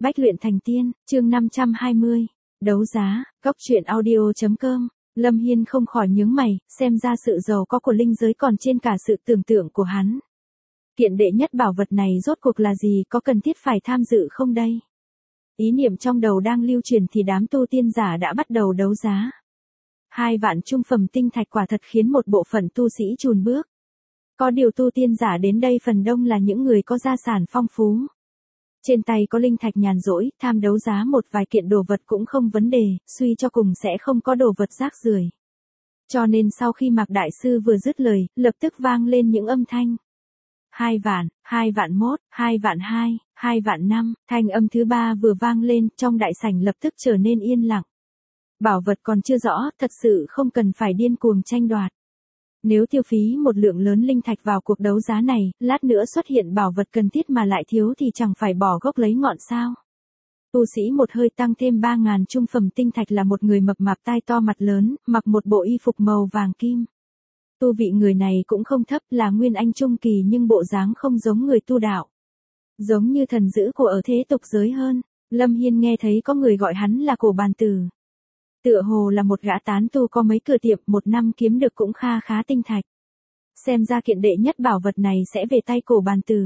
Bách luyện thành tiên, chương 520. Đấu giá, góc truyện audio.com. Lâm Hiên không khỏi nhướng mày, xem ra sự giàu có của linh giới còn trên cả sự tưởng tượng của hắn. Kiện đệ nhất bảo vật này rốt cuộc là gì, có cần thiết phải tham dự không đây? Ý niệm trong đầu đang lưu truyền thì đám tu tiên giả đã bắt đầu đấu giá. 2 vạn trung phẩm tinh thạch quả thật khiến một bộ phận tu sĩ chùn bước. Có điều tu tiên giả đến đây phần đông là những người có gia sản phong phú. Trên tay có linh thạch nhàn rỗi, tham đấu giá một vài kiện đồ vật cũng không vấn đề, suy cho cùng sẽ không có đồ vật rác rưởi. Cho nên sau khi Mạc Đại Sư vừa dứt lời, lập tức vang lên những âm thanh. 2 vạn, 2 vạn 1, 2 vạn 2, 2 vạn 5, thanh âm thứ 3 vừa vang lên, trong đại sảnh lập tức trở nên yên lặng. Bảo vật còn chưa rõ, thật sự không cần phải điên cuồng tranh đoạt. Nếu tiêu phí một lượng lớn linh thạch vào cuộc đấu giá này, lát nữa xuất hiện bảo vật cần thiết mà lại thiếu thì chẳng phải bỏ gốc lấy ngọn sao. Tu sĩ một hơi tăng thêm 3.000 trung phẩm tinh thạch là một người mập mạp tai to mặt lớn, mặc một bộ y phục màu vàng kim. Tu vị người này cũng không thấp, là nguyên anh trung kỳ nhưng bộ dáng không giống người tu đạo. Giống như thần dữ của ở thế tục giới hơn. Lâm Hiên nghe thấy có người gọi hắn là Cổ Bàn Tử. Tựa hồ là một gã tán tu có mấy cửa tiệm, một năm kiếm được cũng kha khá tinh thạch. Xem ra kiện đệ nhất bảo vật này sẽ về tay Cổ Bàn Tử.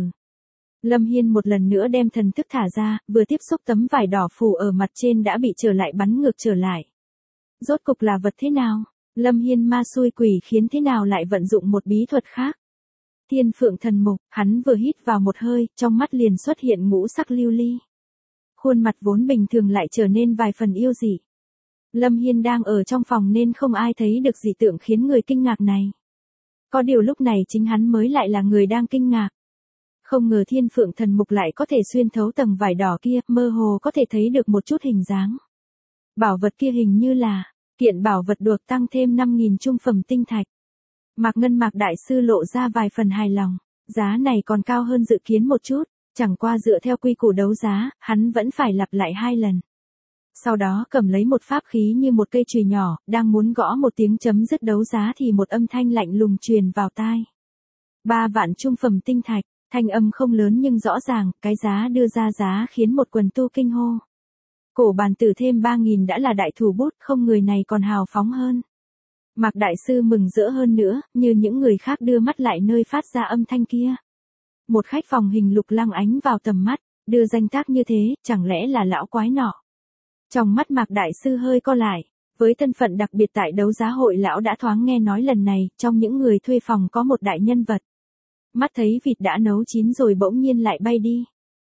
Lâm Hiên một lần nữa đem thần thức thả ra, vừa tiếp xúc tấm vải đỏ phủ ở mặt trên đã bị trở lại bắn ngược trở lại. Rốt cục là vật thế nào? Lâm Hiên ma xui quỷ khiến thế nào lại vận dụng một bí thuật khác? Thiên Phượng Thần Mục, hắn vừa hít vào một hơi, trong mắt liền xuất hiện ngũ sắc lưu ly. Khuôn mặt vốn bình thường lại trở nên vài phần yêu dị. Lâm Hiên đang ở trong phòng nên không ai thấy được dị tượng khiến người kinh ngạc này. Có điều lúc này chính hắn mới lại là người đang kinh ngạc. Không ngờ Thiên Phượng Thần Mục lại có thể xuyên thấu tầng vải đỏ kia, mơ hồ có thể thấy được một chút hình dáng. Bảo vật kia hình như là kiện bảo vật được tăng thêm 5.000 trung phẩm tinh thạch. Mạc Đại Sư lộ ra vài phần hài lòng, giá này còn cao hơn dự kiến một chút, chẳng qua dựa theo quy củ đấu giá, hắn vẫn phải lặp lại 2 lần. Sau đó cầm lấy một pháp khí như một cây chùy nhỏ, đang muốn gõ một tiếng chấm dứt đấu giá thì một âm thanh lạnh lùng truyền vào tai. 3 vạn trung phẩm tinh thạch, thanh âm không lớn nhưng rõ ràng, cái giá đưa ra giá khiến một quần tu kinh hô. Cổ Bàn Tử thêm 3.000 đã là đại thủ bút, không người này còn hào phóng hơn. Mạc Đại Sư mừng rỡ hơn nữa, như những người khác đưa mắt lại nơi phát ra âm thanh kia. Một khách phòng hình lục lăng ánh vào tầm mắt, đưa danh tác như thế, chẳng lẽ là lão quái nọ. Trong mắt Mạc Đại Sư hơi co lại, với thân phận đặc biệt tại đấu giá hội lão đã thoáng nghe nói lần này, trong những người thuê phòng có một đại nhân vật. Mắt thấy vịt đã nấu chín rồi bỗng nhiên lại bay đi.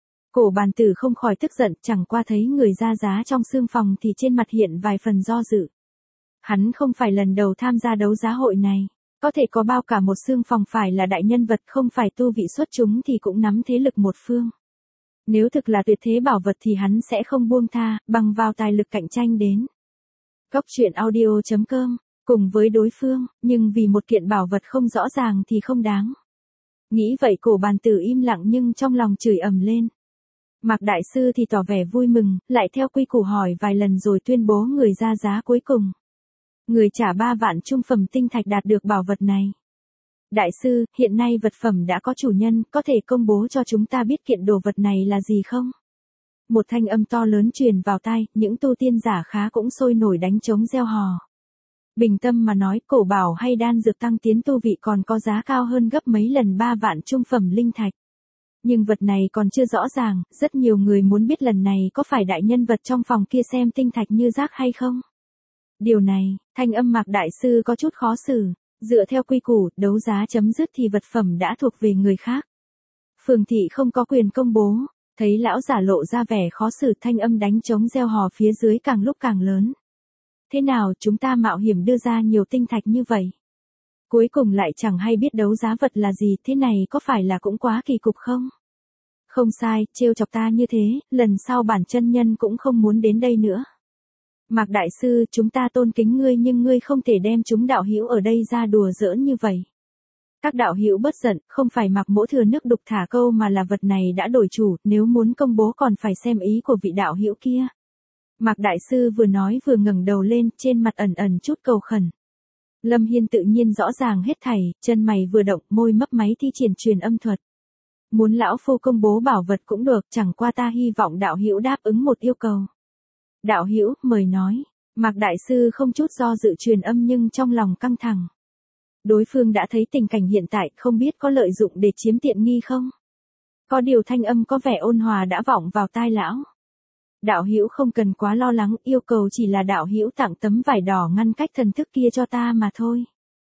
Cổ Bàn Tử không khỏi tức giận, chẳng qua thấy người ra giá trong xương phòng thì trên mặt hiện vài phần do dự. Hắn không phải lần đầu tham gia đấu giá hội này, có thể có bao cả một xương phòng phải là đại nhân vật không phải tu vị xuất chúng thì cũng nắm thế lực một phương. Nếu thực là tuyệt thế bảo vật thì hắn sẽ không buông tha, bằng vào tài lực cạnh tranh đến. Góc truyện audio.com, cùng với đối phương, nhưng vì một kiện bảo vật không rõ ràng thì không đáng. Nghĩ vậy Cổ Bàn Tử im lặng nhưng trong lòng chửi ầm lên. Mạc Đại Sư thì tỏ vẻ vui mừng, lại theo quy củ hỏi vài lần rồi tuyên bố người ra giá cuối cùng. Người trả 3 vạn trung phẩm tinh thạch đạt được bảo vật này. Đại sư, hiện nay vật phẩm đã có chủ nhân, có thể công bố cho chúng ta biết kiện đồ vật này là gì không? Một thanh âm to lớn truyền vào tai, những tu tiên giả khá cũng sôi nổi đánh trống reo hò. Bình tâm mà nói, cổ bảo hay đan dược tăng tiến tu vị còn có giá cao hơn gấp mấy lần 3 vạn trung phẩm linh thạch. Nhưng vật này còn chưa rõ ràng, rất nhiều người muốn biết lần này có phải đại nhân vật trong phòng kia xem tinh thạch như rác hay không? Điều này, thanh âm Mạc Đại Sư có chút khó xử. Dựa theo quy củ, đấu giá chấm dứt thì vật phẩm đã thuộc về người khác. Phường thị không có quyền công bố, thấy lão giả lộ ra vẻ khó xử, thanh âm đánh trống reo hò phía dưới càng lúc càng lớn. Thế nào chúng ta mạo hiểm đưa ra nhiều tinh thạch như vậy? Cuối cùng lại chẳng hay biết đấu giá vật là gì, thế này có phải là cũng quá kỳ cục không? Không sai, trêu chọc ta như thế, lần sau bản chân nhân cũng không muốn đến đây nữa. Mạc Đại Sư, chúng ta tôn kính ngươi nhưng ngươi không thể đem chúng đạo hữu ở đây ra đùa giỡn như vậy. Các đạo hữu bất giận, không phải Mạc Mỗ thừa nước đục thả câu mà là vật này đã đổi chủ, nếu muốn công bố còn phải xem ý của vị đạo hữu kia. Mạc Đại Sư vừa nói vừa ngẩng đầu lên, trên mặt ẩn ẩn chút cầu khẩn. Lâm Hiên tự nhiên rõ ràng hết thảy, chân mày vừa động, môi mấp máy thi triển truyền âm thuật. Muốn lão phu công bố bảo vật cũng được, chẳng qua ta hy vọng đạo hữu đáp ứng một yêu cầu. Đạo hữu, mời nói. Mạc đại sư không chút do dự truyền âm nhưng trong lòng căng thẳng. Đối phương đã thấy tình cảnh hiện tại, không biết có lợi dụng để chiếm tiện nghi không? Có điều thanh âm có vẻ ôn hòa đã vọng vào tai lão. Đạo hữu không cần quá lo lắng, yêu cầu chỉ là đạo hữu tặng tấm vải đỏ ngăn cách thần thức kia cho ta mà thôi.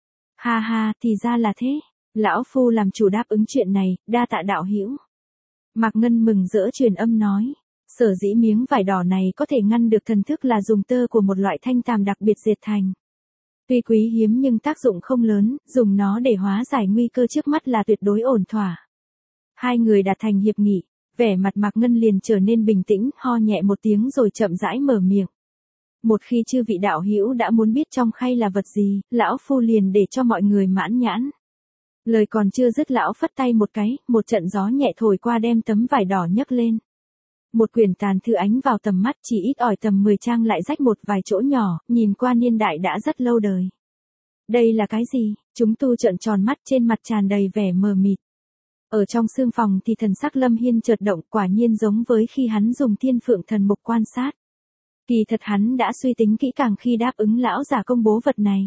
Ha ha, thì ra là thế. Lão phu làm chủ đáp ứng chuyện này, đa tạ đạo hữu. Mạc Ngân mừng rỡ truyền âm nói. Sở dĩ miếng vải đỏ này có thể ngăn được thần thức là dùng tơ của một loại thanh tàm đặc biệt dệt thành. Tuy quý hiếm nhưng tác dụng không lớn, dùng nó để hóa giải nguy cơ trước mắt là tuyệt đối ổn thỏa. Hai người đạt thành hiệp nghị, vẻ mặt Mạc Ngân liền trở nên bình tĩnh, ho nhẹ một tiếng rồi chậm rãi mở miệng. Một khi chư vị đạo hữu đã muốn biết trong khay là vật gì, lão phu liền để cho mọi người mãn nhãn. Lời còn chưa dứt lão phất tay một cái, một trận gió nhẹ thổi qua đem tấm vải đỏ nhấc lên. Một quyển tàn thư ánh vào tầm mắt, chỉ ít ỏi tầm 10 trang lại rách một vài chỗ nhỏ, nhìn qua niên đại đã rất lâu đời. Đây là cái gì? Chúng tu trợn tròn mắt, trên mặt tràn đầy vẻ mờ mịt. Ở trong sương phòng thì thần sắc Lâm Hiên chợt động, quả nhiên giống với khi hắn dùng Thiên Phượng Thần Mục quan sát. Kỳ thật hắn đã suy tính kỹ càng khi đáp ứng lão giả công bố vật này.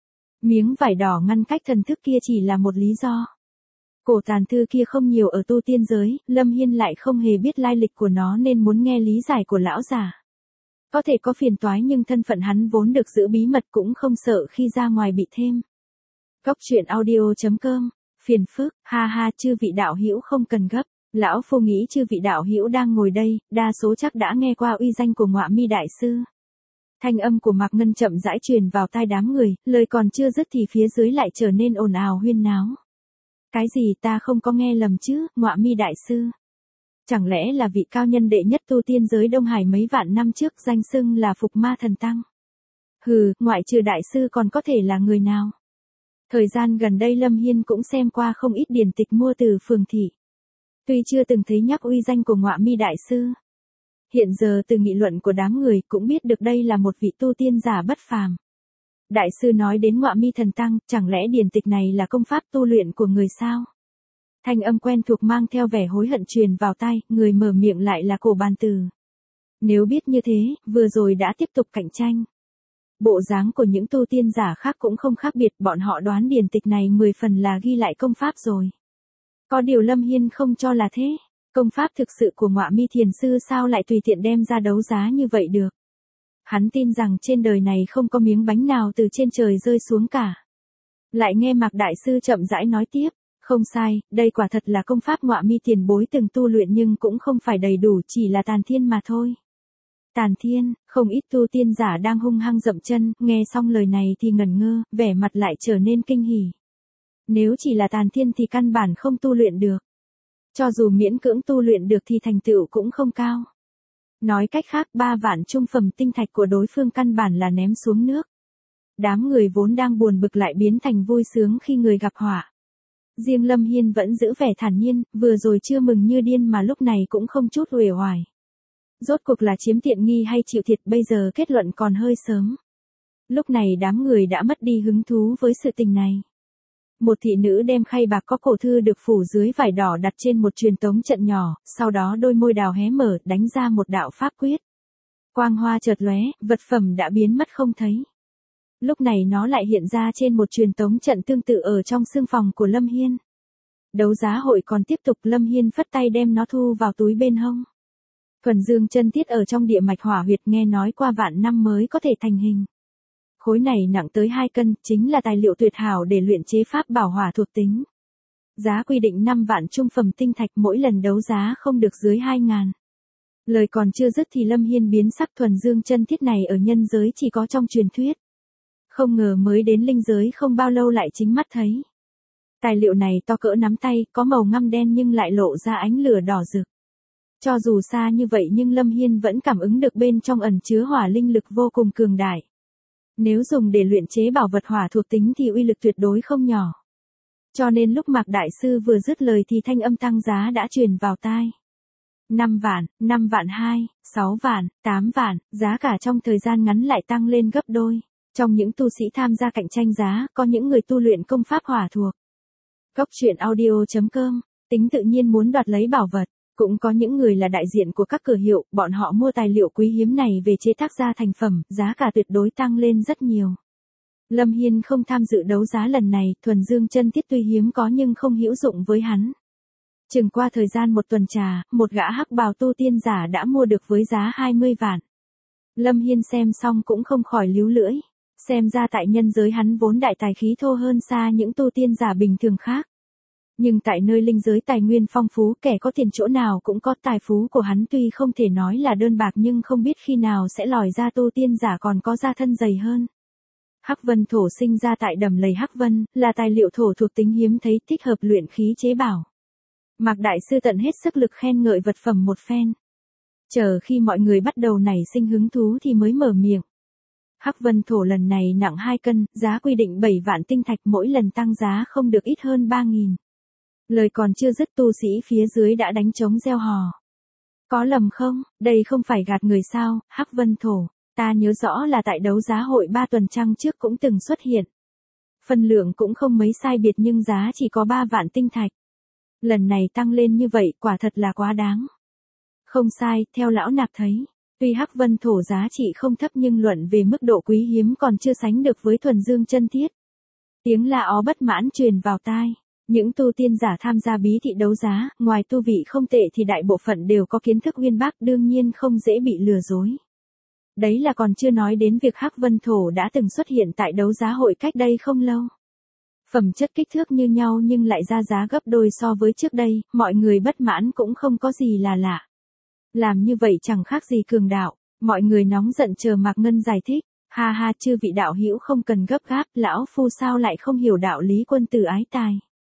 Miếng vải đỏ ngăn cách thần thức kia chỉ là một lý do. Cổ tàn thư kia không nhiều ở tu tiên giới, Lâm Hiên lại không hề biết lai lịch của nó nên muốn nghe lý giải của lão giả. Có thể có phiền toái nhưng thân phận hắn vốn được giữ bí mật cũng không sợ khi ra ngoài bị thêm. Cốc truyện audio.com, phiền phức, ha ha, chư vị đạo hữu không cần gấp. Lão phu nghĩ chư vị đạo hữu đang ngồi đây, đa số chắc đã nghe qua uy danh của Ngọa Mi đại sư. Thanh âm của Mạc Ngân chậm rãi truyền vào tai đám người, lời còn chưa dứt thì phía dưới lại trở nên ồn ào huyên náo. Cái gì, ta không có nghe lầm chứ, Ngọa Mi đại sư? Chẳng lẽ là vị cao nhân đệ nhất tu tiên giới Đông Hải mấy vạn năm trước danh xưng là Phục Ma Thần Tăng? Hừ, ngoại trừ đại sư còn có thể là người nào? Thời gian gần đây Lâm Hiên cũng xem qua không ít điển tịch mua từ phường thị. Tuy chưa từng thấy nhắc uy danh của Ngọa Mi đại sư, hiện giờ từ nghị luận của đám người cũng biết được đây là một vị tu tiên giả bất phàm. Đại sư nói đến Ngọa Mi thần tăng, chẳng lẽ điển tịch này là công pháp tu luyện của người sao? Thanh âm quen thuộc mang theo vẻ hối hận truyền vào tai, người mở miệng lại là Cổ Bàn Tử. Nếu biết như thế, vừa rồi đã tiếp tục cạnh tranh. Bộ dáng của những tu tiên giả khác cũng không khác biệt, bọn họ đoán điển tịch này 10 phần là ghi lại công pháp rồi. Có điều Lâm Hiên không cho là thế, công pháp thực sự của Ngọa Mi thiền sư sao lại tùy tiện đem ra đấu giá như vậy được. Hắn tin rằng trên đời này không có miếng bánh nào từ trên trời rơi xuống cả. Lại nghe Mạc đại sư chậm rãi nói tiếp, không sai, đây quả thật là công pháp Ngọa Mi tiền bối từng tu luyện nhưng cũng không phải đầy đủ, chỉ là tàn thiên mà thôi. Tàn thiên, không ít tu tiên giả đang hung hăng dậm chân, nghe xong lời này thì ngẩn ngơ, vẻ mặt lại trở nên kinh hỉ. Nếu chỉ là tàn thiên thì căn bản không tu luyện được. Cho dù miễn cưỡng tu luyện được thì thành tựu cũng không cao. Nói cách khác 3 vạn trung phẩm tinh thạch của đối phương căn bản là ném xuống nước. Đám người vốn đang buồn bực lại biến thành vui sướng khi người gặp họa. Riêng Lâm Hiên vẫn giữ vẻ thản nhiên, vừa rồi chưa mừng như điên mà lúc này cũng không chút uể oải. Rốt cuộc là chiếm tiện nghi hay chịu thiệt, bây giờ kết luận còn hơi sớm. Lúc này đám người đã mất đi hứng thú với sự tình này. Một thị nữ đem khay bạc có cổ thư được phủ dưới vải đỏ đặt trên một truyền tống trận nhỏ, sau đó đôi môi đào hé mở, đánh ra một đạo pháp quyết. Quang hoa chợt lóe, vật phẩm đã biến mất không thấy. Lúc này nó lại hiện ra trên một truyền tống trận tương tự ở trong xương phòng của Lâm Hiên. Đấu giá hội còn tiếp tục, Lâm Hiên phất tay đem nó thu vào túi bên hông. Thuần dương chân thiết ở trong địa mạch hỏa huyệt, nghe nói qua vạn năm mới có thể thành hình. Khối này nặng tới 2 cân, chính là tài liệu tuyệt hảo để luyện chế pháp bảo hỏa thuộc tính. Giá quy định 5 vạn trung phẩm tinh thạch, mỗi lần đấu giá không được dưới 2.000. Lời còn chưa dứt thì Lâm Hiên biến sắc, thuần dương chân thiết này ở nhân giới chỉ có trong truyền thuyết. Không ngờ mới đến linh giới không bao lâu lại chính mắt thấy. Tài liệu này to cỡ nắm tay, có màu ngăm đen nhưng lại lộ ra ánh lửa đỏ rực. Cho dù xa như vậy nhưng Lâm Hiên vẫn cảm ứng được bên trong ẩn chứa hỏa linh lực vô cùng cường đại. Nếu dùng để luyện chế bảo vật hỏa thuộc tính thì uy lực tuyệt đối không nhỏ. Cho nên lúc Mạc đại sư vừa dứt lời thì thanh âm tăng giá đã truyền vào tai. 5 vạn, 5 vạn 2, 6 vạn, 8 vạn, giá cả trong thời gian ngắn lại tăng lên gấp đôi. Trong những tu sĩ tham gia cạnh tranh giá, có những người tu luyện công pháp hỏa thuộc. Cốc truyện audio.com tính tự nhiên muốn đoạt lấy bảo vật. Cũng có những người là đại diện của các cửa hiệu, bọn họ mua tài liệu quý hiếm này về chế tác ra thành phẩm, giá cả tuyệt đối tăng lên rất nhiều. Lâm Hiên không tham dự đấu giá lần này, thuần dương chân thiết tuy hiếm có nhưng không hữu dụng với hắn. Chừng qua thời gian một tuần trà, một gã hắc bào tu tiên giả đã mua được với giá 20 vạn. Lâm Hiên xem xong cũng không khỏi líu lưỡi. Xem ra tại nhân giới hắn vốn đại tài khí thô hơn xa những tu tiên giả bình thường khác. Nhưng tại nơi linh giới tài nguyên phong phú, kẻ có tiền chỗ nào cũng có. Tài phú của hắn tuy không thể nói là đơn bạc nhưng không biết khi nào sẽ lòi ra tu tiên giả còn có da thân dày hơn. Hắc vân thổ sinh ra tại đầm lầy Hắc Vân, là tài liệu thổ thuộc tính hiếm thấy, thích hợp luyện khí chế bảo. Mạc đại sư tận hết sức lực khen ngợi vật phẩm một phen. Chờ khi mọi người bắt đầu nảy sinh hứng thú thì mới mở miệng. Hắc vân thổ lần này nặng 2 cân, giá quy định 7 vạn tinh thạch, mỗi lần tăng giá không được ít hơn 3.000. Lời còn chưa dứt, tu sĩ phía dưới đã đánh trống reo hò. Có lầm không, đây không phải gạt người sao, Hắc vân thổ, ta nhớ rõ là tại đấu giá hội 3 tuần trăng trước cũng từng xuất hiện. Phân lượng cũng không mấy sai biệt nhưng giá chỉ có 3 vạn tinh thạch. Lần này tăng lên như vậy quả thật là quá đáng. Không sai, theo lão nạp thấy, tuy Hắc vân thổ giá trị không thấp nhưng luận về mức độ quý hiếm còn chưa sánh được với thuần dương chân thiết. Tiếng la ó bất mãn truyền vào tai. Những tu tiên giả tham gia bí thị đấu giá, ngoài tu vị không tệ thì đại bộ phận đều có kiến thức uyên bác, đương nhiên không dễ bị lừa dối. Đấy là còn chưa nói đến việc Hắc vân thổ đã từng xuất hiện tại đấu giá hội cách đây không lâu. Phẩm chất kích thước như nhau nhưng lại ra giá gấp đôi so với trước đây, mọi người bất mãn cũng không có gì là lạ. Làm như vậy chẳng khác gì cường đạo, mọi người nóng giận chờ Mạc Ngân giải thích. Ha ha, chư vị đạo hữu không cần gấp gáp, lão phu sao lại không hiểu đạo lý quân tử ái tài.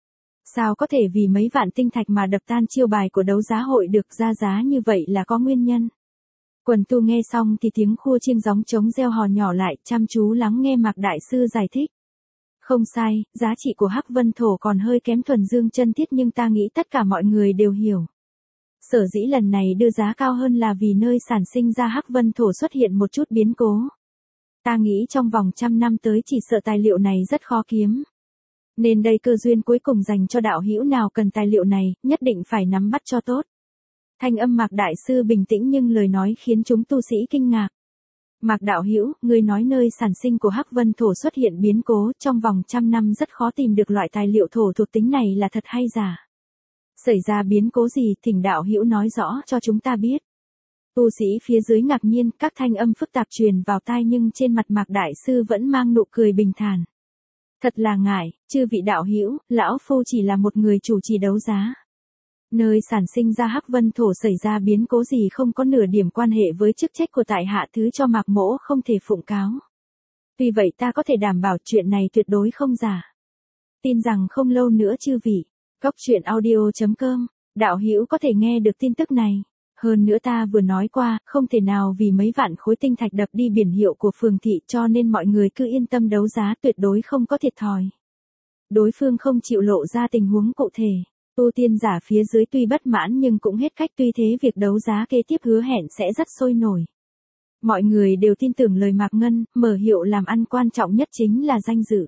Sao có thể vì mấy vạn tinh thạch mà đập tan chiêu bài của đấu giá hội được, ra giá như vậy là có nguyên nhân. Quần tu nghe xong thì tiếng khua chiêng gióng trống reo hò nhỏ lại, chăm chú lắng nghe Mạc đại sư giải thích. Không sai, giá trị của Hắc vân thổ còn hơi kém thuần dương chân thiết nhưng ta nghĩ tất cả mọi người đều hiểu. Sở dĩ lần này đưa giá cao hơn là vì nơi sản sinh ra Hắc vân thổ xuất hiện một chút biến cố. Ta nghĩ trong vòng 100 năm tới chỉ sợ tài liệu này rất khó kiếm. Nên đây cơ duyên cuối cùng dành cho đạo hữu nào cần tài liệu này, nhất định phải nắm bắt cho tốt. Thanh âm Mạc đại sư bình tĩnh nhưng lời nói khiến chúng tu sĩ kinh ngạc. Mạc đạo hữu, ngươi nói nơi sản sinh của Hắc vân thổ xuất hiện biến cố, trong vòng 100 năm rất khó tìm được loại tài liệu thổ thuộc tính này là thật hay giả? Xảy ra biến cố gì, thỉnh đạo hữu nói rõ cho chúng ta biết. Tu sĩ phía dưới ngạc nhiên, các thanh âm phức tạp truyền vào tai nhưng trên mặt Mạc đại sư vẫn mang nụ cười bình thản. Thật là ngại, chư vị đạo hữu, lão phu chỉ là một người chủ trì đấu giá. Nơi sản sinh ra Hắc vân thổ xảy ra biến cố gì không có nửa điểm quan hệ với chức trách của tại hạ, thứ cho Mạc mỗ không thể phụng cáo. Vì vậy ta có thể đảm bảo chuyện này tuyệt đối không giả. Tin rằng không lâu nữa chư vị, goctruyện.audio.com, đạo hữu có thể nghe được tin tức này. Hơn nữa ta vừa nói qua, không thể nào vì mấy vạn khối tinh thạch đập đi biển hiệu của phường thị, cho nên mọi người cứ yên tâm đấu giá, tuyệt đối không có thiệt thòi. Đối phương không chịu lộ ra tình huống cụ thể. Tu tiên giả phía dưới tuy bất mãn nhưng cũng hết cách, tuy thế việc đấu giá kế tiếp hứa hẹn sẽ rất sôi nổi. Mọi người đều tin tưởng lời Mạc Ngân, mở hiệu làm ăn quan trọng nhất chính là danh dự.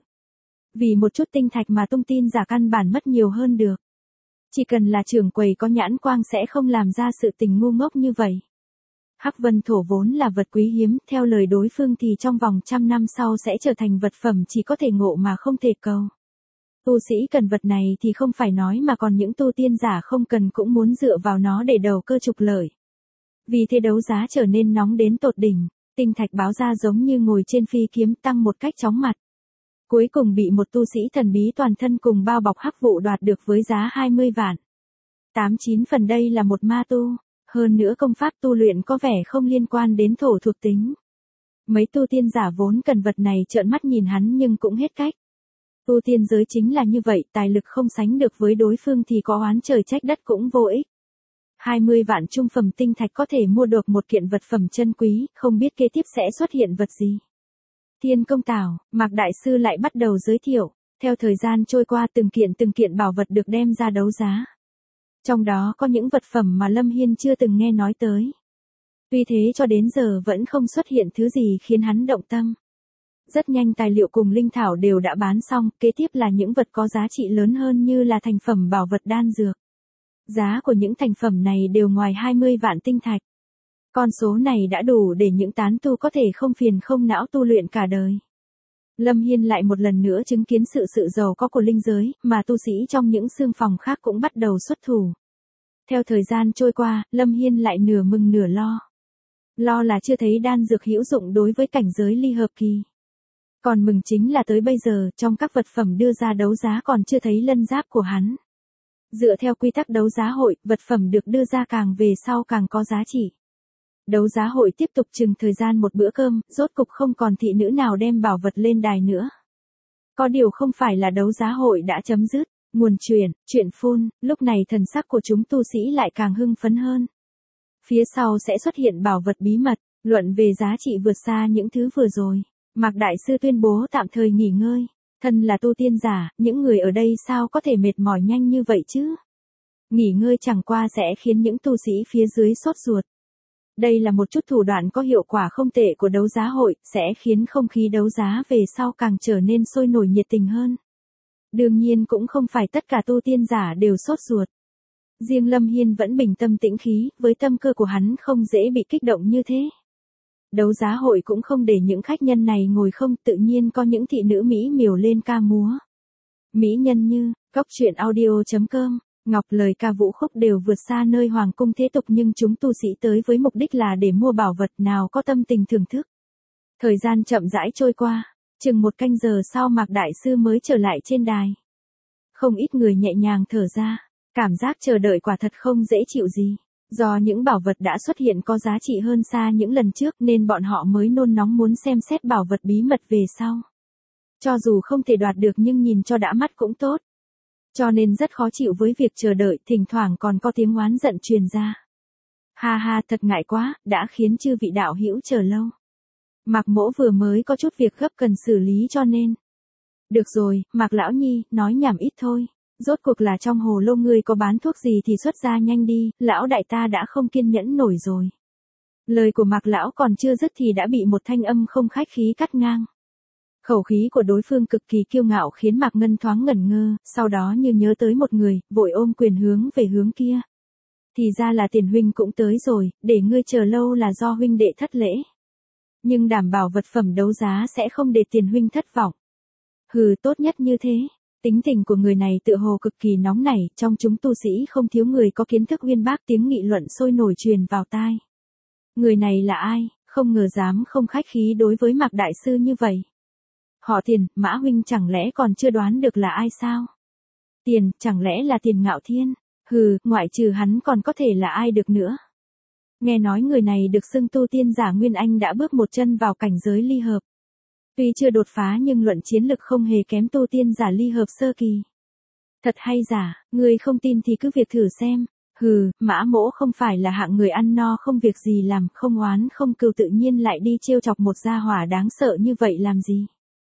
Vì một chút tinh thạch mà tung tin giả căn bản mất nhiều hơn được. Chỉ cần là trưởng quầy có nhãn quang sẽ không làm ra sự tình ngu ngốc như vậy. Hắc vân thổ vốn là vật quý hiếm, theo lời đối phương thì trong vòng 100 năm sau sẽ trở thành vật phẩm chỉ có thể ngộ mà không thể cầu. Tu sĩ cần vật này thì không phải nói mà còn những tu tiên giả không cần cũng muốn dựa vào nó để đầu cơ trục lợi. Vì thế đấu giá trở nên nóng đến tột đỉnh, tinh thạch báo ra giống như ngồi trên phi kiếm tăng một cách chóng mặt. Cuối cùng bị một tu sĩ thần bí toàn thân cùng bao bọc hắc vụ đoạt được với giá 20 vạn. 89 phần đây là một ma tu, hơn nữa công pháp tu luyện có vẻ không liên quan đến thổ thuộc tính. Mấy tu tiên giả vốn cần vật này trợn mắt nhìn hắn nhưng cũng hết cách. Tu tiên giới chính là như vậy, tài lực không sánh được với đối phương thì có oán trời trách đất cũng vô ích. 20 vạn trung phẩm tinh thạch có thể mua được một kiện vật phẩm chân quý, không biết kế tiếp sẽ xuất hiện vật gì. Thiên công tảo, Mạc đại sư lại bắt đầu giới thiệu, theo thời gian trôi qua từng kiện bảo vật được đem ra đấu giá. Trong đó có những vật phẩm mà Lâm Hiên chưa từng nghe nói tới. Tuy thế cho đến giờ vẫn không xuất hiện thứ gì khiến hắn động tâm. Rất nhanh tài liệu cùng linh thảo đều đã bán xong, kế tiếp là những vật có giá trị lớn hơn như là thành phẩm bảo vật đan dược. Giá của những thành phẩm này đều ngoài 20 vạn tinh thạch. Con số này đã đủ để những tán tu có thể không phiền không não tu luyện cả đời. Lâm Hiên lại một lần nữa chứng kiến sự giàu có của linh giới, mà tu sĩ trong những xương phòng khác cũng bắt đầu xuất thủ. Theo thời gian trôi qua, Lâm Hiên lại nửa mừng nửa lo. Lo là chưa thấy đan dược hữu dụng đối với cảnh giới ly hợp kỳ. Còn mừng chính là tới bây giờ, trong các vật phẩm đưa ra đấu giá còn chưa thấy lân giáp của hắn. Dựa theo quy tắc đấu giá hội, vật phẩm được đưa ra càng về sau càng có giá trị. Đấu giá hội tiếp tục chừng thời gian một bữa cơm, rốt cục không còn thị nữ nào đem bảo vật lên đài nữa. Có điều không phải là đấu giá hội đã chấm dứt, nguồn chuyện phun, lúc này thần sắc của chúng tu sĩ lại càng hưng phấn hơn. Phía sau sẽ xuất hiện bảo vật bí mật, luận về giá trị vượt xa những thứ vừa rồi. Mạc Đại Sư tuyên bố tạm thời nghỉ ngơi. Thân là tu tiên giả, những người ở đây sao có thể mệt mỏi nhanh như vậy chứ? Nghỉ ngơi chẳng qua sẽ khiến những tu sĩ phía dưới sốt ruột. Đây là một chút thủ đoạn có hiệu quả không tệ của đấu giá hội, sẽ khiến không khí đấu giá về sau càng trở nên sôi nổi nhiệt tình hơn. Đương nhiên cũng không phải tất cả tu tiên giả đều sốt ruột. Riêng Lâm Hiên vẫn bình tâm tĩnh khí, với tâm cơ của hắn không dễ bị kích động như thế. Đấu giá hội cũng không để những khách nhân này ngồi không, tự nhiên có những thị nữ mỹ miều lên ca múa. Mỹ nhân như, cóc.audio.com, Ngọc lời ca vũ khúc đều vượt xa nơi hoàng cung thế tục, nhưng chúng tu sĩ tới với mục đích là để mua bảo vật, nào có tâm tình thưởng thức. Thời gian chậm rãi trôi qua, chừng một canh giờ sau Mạc Đại Sư mới trở lại trên đài. Không ít người nhẹ nhàng thở ra, cảm giác chờ đợi quả thật không dễ chịu gì. Do những bảo vật đã xuất hiện có giá trị hơn xa những lần trước nên bọn họ mới nôn nóng muốn xem xét bảo vật bí mật về sau. Cho dù không thể đoạt được nhưng nhìn cho đã mắt cũng tốt. Cho nên rất khó chịu với việc chờ đợi, thỉnh thoảng còn có tiếng oán giận truyền ra. Ha ha, thật ngại quá, đã khiến chư vị đạo hữu chờ lâu. Mạc Mỗ vừa mới có chút việc gấp cần xử lý cho nên. Được rồi, Mạc Lão Nhi, nói nhảm ít thôi. Rốt cuộc là trong hồ lô ngươi có bán thuốc gì thì xuất ra nhanh đi, lão đại ta đã không kiên nhẫn nổi rồi. Lời của Mạc Lão còn chưa dứt thì đã bị một thanh âm không khách khí cắt ngang. Khẩu khí của đối phương cực kỳ kiêu ngạo khiến Mạc Ngân thoáng ngẩn ngơ, sau đó như nhớ tới một người, vội ôm quyền hướng về hướng kia. Thì ra là Tiền huynh cũng tới rồi, để ngươi chờ lâu là do huynh đệ thất lễ. Nhưng đảm bảo vật phẩm đấu giá sẽ không để Tiền huynh thất vọng. Hừ, tốt nhất như thế. Tính tình của người này tựa hồ cực kỳ nóng nảy, trong chúng tu sĩ không thiếu người có kiến thức uyên bác, tiếng nghị luận sôi nổi truyền vào tai. Người này là ai, không ngờ dám không khách khí đối với Mạc Đại Sư như vậy. Họ Tiền, Mã huynh chẳng lẽ còn chưa đoán được là ai sao? Tiền, chẳng lẽ là Tiền Ngạo Thiên? Hừ, ngoại trừ hắn còn có thể là ai được nữa? Nghe nói người này được xưng tu tiên giả Nguyên Anh đã bước một chân vào cảnh giới ly hợp. Tuy chưa đột phá nhưng luận chiến lực không hề kém tu tiên giả ly hợp sơ kỳ. Thật hay giả, người không tin thì cứ việc thử xem. Hừ, Mã Mỗ không phải là hạng người ăn no không việc gì làm, không oán không cừu, tự nhiên lại đi trêu chọc một gia hỏa đáng sợ như vậy làm gì.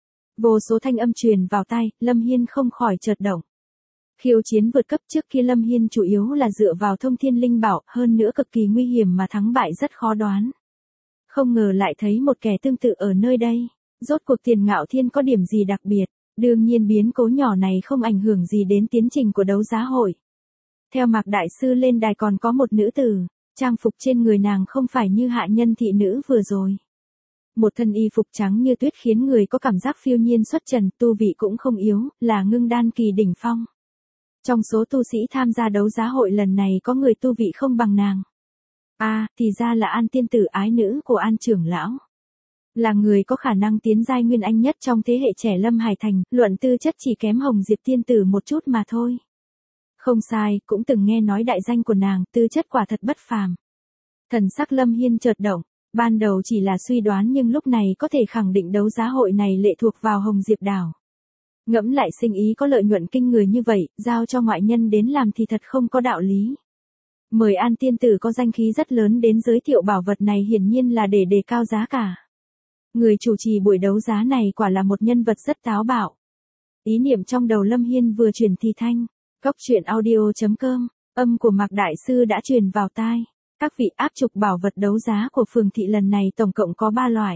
Vô số thanh âm truyền vào tai, Lâm Hiên không khỏi chợt động. Khiêu chiến vượt cấp trước kia Lâm Hiên chủ yếu là dựa vào thông thiên linh bảo, hơn nữa cực kỳ nguy hiểm mà thắng bại rất khó đoán. Không ngờ lại thấy một kẻ tương tự ở nơi đây. Rốt cuộc Tiền Ngạo Thiên có điểm gì đặc biệt, đương nhiên biến cố nhỏ này không ảnh hưởng gì đến tiến trình của đấu giá hội. Theo Mạc Đại Sư lên đài còn có một nữ tử, trang phục trên người nàng không phải như hạ nhân thị nữ vừa rồi. Một thân y phục trắng như tuyết khiến người có cảm giác phiêu nhiên xuất trần, tu vị cũng không yếu, là ngưng đan kỳ đỉnh phong. Trong số tu sĩ tham gia đấu giá hội lần này có người tu vị không bằng nàng. Thì ra là An tiên tử ái nữ của An trưởng lão. Là người có khả năng tiến giai Nguyên Anh nhất trong thế hệ trẻ Lâm Hải Thành, luận tư chất chỉ kém Hồng Diệp tiên tử một chút mà thôi. Không sai, cũng từng nghe nói đại danh của nàng, tư chất quả thật bất phàm. Thần sắc Lâm Hiên chợt động, ban đầu chỉ là suy đoán nhưng lúc này có thể khẳng định đấu giá hội này lệ thuộc vào Hồng Diệp đảo. Ngẫm lại sinh ý có lợi nhuận kinh người như vậy, giao cho ngoại nhân đến làm thì thật không có đạo lý. Mời An tiên tử có danh khí rất lớn đến giới thiệu bảo vật này hiển nhiên là để đề cao giá cả. Người chủ trì buổi đấu giá này quả là một nhân vật rất táo bạo. Ý niệm trong đầu Lâm Hiên vừa truyền thì thanh, cóc.audio.com, âm của Mạc Đại Sư đã truyền vào tai. Các vị, áp trục bảo vật đấu giá của phường thị lần này tổng cộng có 3 loại.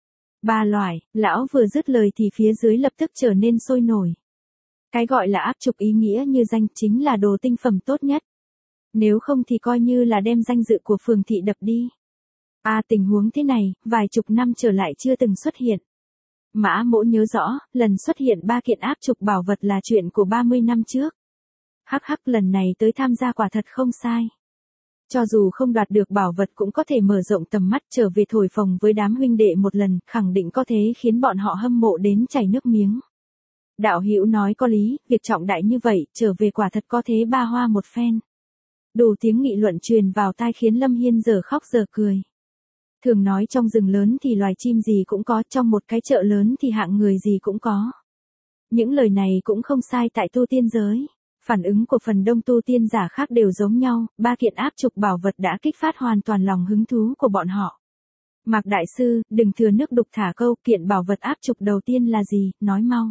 3 loại, lão vừa dứt lời thì phía dưới lập tức trở nên sôi nổi. Cái gọi là áp trục ý nghĩa như danh chính là đồ tinh phẩm tốt nhất. Nếu không thì coi như là đem danh dự của phường thị đập đi. Tình huống thế này, vài chục năm trở lại chưa từng xuất hiện. Mã Mỗ nhớ rõ, lần xuất hiện 3 kiện áp trục bảo vật là chuyện của 30 năm trước. Hắc lần này tới tham gia quả thật không sai. Cho dù không đoạt được bảo vật cũng có thể mở rộng tầm mắt trở về thổi phồng với đám huynh đệ một lần, khẳng định có thế khiến bọn họ hâm mộ đến chảy nước miếng. Đạo hữu nói có lý, việc trọng đại như vậy, trở về quả thật có thế ba hoa một phen. Đủ tiếng nghị luận truyền vào tai khiến Lâm Hiên giờ khóc giờ cười. Thường nói trong rừng lớn thì loài chim gì cũng có, trong một cái chợ lớn thì hạng người gì cũng có. Những lời này cũng không sai tại tu tiên giới. Phản ứng của phần đông tu tiên giả khác đều giống nhau, 3 kiện áp trục bảo vật đã kích phát hoàn toàn lòng hứng thú của bọn họ. Mạc Đại Sư, đừng thừa nước đục thả câu, kiện bảo vật áp trục đầu tiên là gì, nói mau.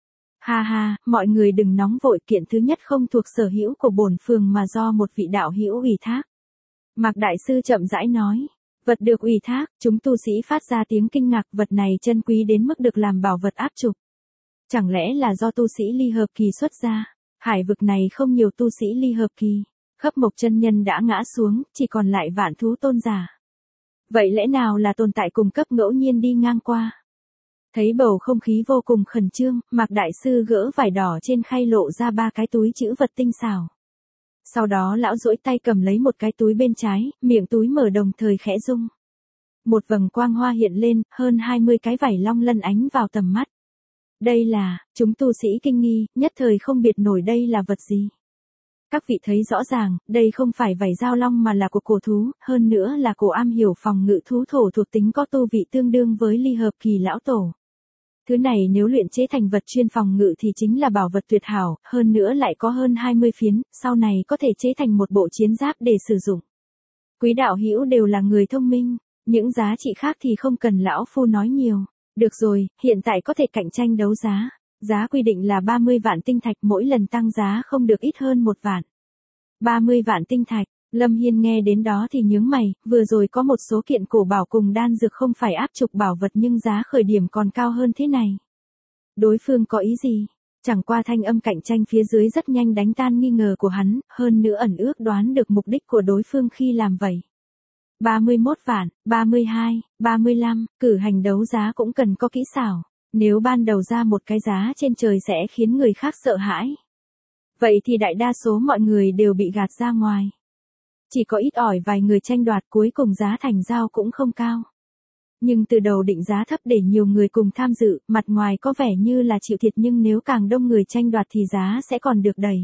Ha, mọi người đừng nóng vội, kiện thứ nhất không thuộc sở hữu của bổn phường mà do một vị đạo hữu ủy thác. Mạc Đại Sư chậm rãi nói, vật được ủy thác, chúng tu sĩ phát ra tiếng kinh ngạc, vật này chân quý đến mức được làm bảo vật áp trục. Chẳng lẽ là do tu sĩ ly hợp kỳ xuất ra? Hải vực này không nhiều tu sĩ ly hợp kỳ. Khấp Mộc chân nhân đã ngã xuống, chỉ còn lại Vạn Thú tôn giả. Vậy lẽ nào là tồn tại cùng cấp ngẫu nhiên đi ngang qua? Thấy bầu không khí vô cùng khẩn trương, Mạc Đại Sư gỡ vải đỏ trên khay lộ ra 3 cái túi chữ vật tinh xảo. Sau đó lão duỗi tay cầm lấy một cái túi bên trái, miệng túi mở đồng thời khẽ rung. Một vầng quang hoa hiện lên, hơn 20 cái vảy long lân ánh vào tầm mắt. Đây là, chúng tu sĩ kinh nghi, nhất thời không biệt nổi đây là vật gì. Các vị thấy rõ ràng, đây không phải vảy giao long mà là của cổ thú, hơn nữa là cổ am hiểu phòng ngự thú thổ thuộc tính có tu vị tương đương với ly hợp kỳ lão tổ. Thứ này nếu luyện chế thành vật chuyên phòng ngự thì chính là bảo vật tuyệt hảo, hơn nữa lại có hơn 20 phiến, sau này có thể chế thành một bộ chiến giáp để sử dụng. Quý đạo hữu đều là người thông minh, những giá trị khác thì không cần lão phu nói nhiều. Được rồi, hiện tại có thể cạnh tranh đấu giá. Giá quy định là 30 vạn tinh thạch, mỗi lần tăng giá không được ít hơn 1 vạn. 30 vạn tinh thạch, Lâm Hiên nghe đến đó thì nhướng mày, vừa rồi có một số kiện cổ bảo cùng đan dược không phải áp trục bảo vật nhưng giá khởi điểm còn cao hơn thế này. Đối phương có ý gì? Chẳng qua thanh âm cạnh tranh phía dưới rất nhanh đánh tan nghi ngờ của hắn, hơn nữa ẩn ước đoán được mục đích của đối phương khi làm vậy. 31 vạn, 32, 35, cử hành đấu giá cũng cần có kỹ xảo. Nếu ban đầu ra một cái giá trên trời sẽ khiến người khác sợ hãi. Vậy thì đại đa số mọi người đều bị gạt ra ngoài. Chỉ có ít ỏi vài người tranh đoạt, cuối cùng giá thành giao cũng không cao. Nhưng từ đầu định giá thấp để nhiều người cùng tham dự, mặt ngoài có vẻ như là chịu thiệt nhưng nếu càng đông người tranh đoạt thì giá sẽ còn được đẩy.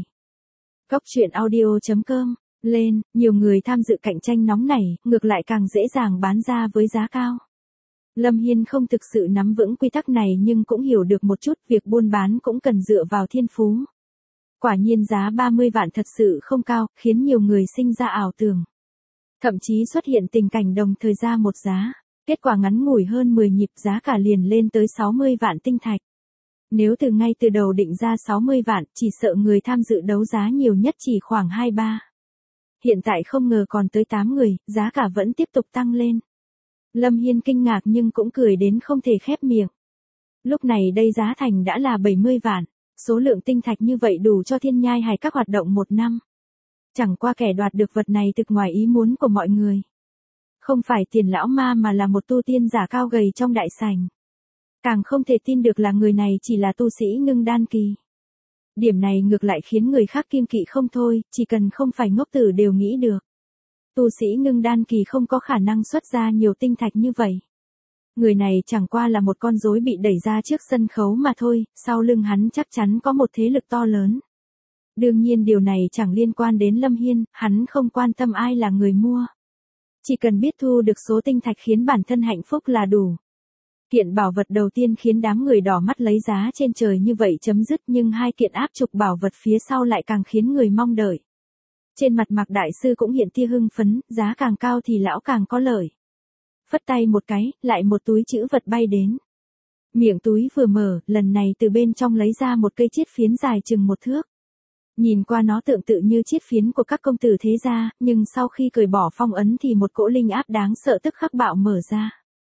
Cốc truyện audio.com lên, nhiều người tham dự cạnh tranh nóng nảy, ngược lại càng dễ dàng bán ra với giá cao. Lâm Hiên không thực sự nắm vững quy tắc này nhưng cũng hiểu được một chút, việc buôn bán cũng cần dựa vào thiên phú. Quả nhiên giá 30 vạn thật sự không cao, khiến nhiều người sinh ra ảo tưởng. Thậm chí xuất hiện tình cảnh đồng thời ra một giá. Kết quả ngắn ngủi hơn 10 nhịp giá cả liền lên tới 60 vạn tinh thạch. Nếu từ ngay từ đầu định ra 60 vạn, chỉ sợ người tham dự đấu giá nhiều nhất chỉ khoảng 2-3. Hiện tại không ngờ còn tới 8 người, giá cả vẫn tiếp tục tăng lên. Lâm Hiên kinh ngạc nhưng cũng cười đến không thể khép miệng. Lúc này đây giá thành đã là 70 vạn, số lượng tinh thạch như vậy đủ cho Thiên Nhai Hải các hoạt động 1 năm. Chẳng qua kẻ đoạt được vật này thực ngoài ý muốn của mọi người. Không phải Tiền lão ma mà là một tu tiên giả cao gầy trong đại sảnh. Càng không thể tin được là người này chỉ là tu sĩ ngưng đan kỳ. Điểm này ngược lại khiến người khác kiêng kỵ không thôi, chỉ cần không phải ngốc tử đều nghĩ được. Tu sĩ ngưng đan kỳ không có khả năng xuất ra nhiều tinh thạch như vậy. Người này chẳng qua là một con rối bị đẩy ra trước sân khấu mà thôi, sau lưng hắn chắc chắn có một thế lực to lớn. Đương nhiên điều này chẳng liên quan đến Lâm Hiên, hắn không quan tâm ai là người mua. Chỉ cần biết thu được số tinh thạch khiến bản thân hạnh phúc là đủ. Kiện bảo vật đầu tiên khiến đám người đỏ mắt lấy giá trên trời như vậy chấm dứt, nhưng 2 kiện áp trục bảo vật phía sau lại càng khiến người mong đợi. Trên mặt Mạc Đại Sư cũng hiện tia hưng phấn, giá càng cao thì lão càng có lợi. Phất tay một cái, lại một túi trữ vật bay đến. Miệng túi vừa mở, lần này từ bên trong lấy ra một cây chiết phiến dài chừng 1 thước. Nhìn qua nó tương tự như chiết phiến của các công tử thế gia, nhưng sau khi cởi bỏ phong ấn thì một cỗ linh áp đáng sợ tức khắc bạo mở ra.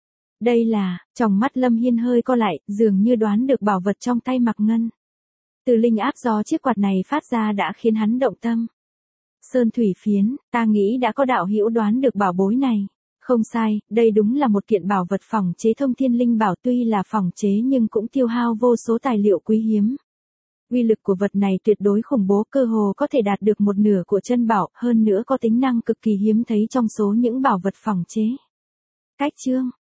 Đây là, trong mắt Lâm Hiên hơi co lại, dường như đoán được bảo vật trong tay Mạc Ngân. Từ linh áp do chiếc quạt này phát ra đã khiến hắn động tâm. Sơn thủy phiến, ta nghĩ đã có đạo hữu đoán được bảo bối này. Không sai, đây đúng là một kiện bảo vật phỏng chế thông thiên linh bảo, tuy là phỏng chế nhưng cũng tiêu hao vô số tài liệu quý hiếm. Uy lực của vật này tuyệt đối khủng bố, cơ hồ có thể đạt được một nửa của chân bảo, hơn nữa có tính năng cực kỳ hiếm thấy trong số những bảo vật phỏng chế. Cách chương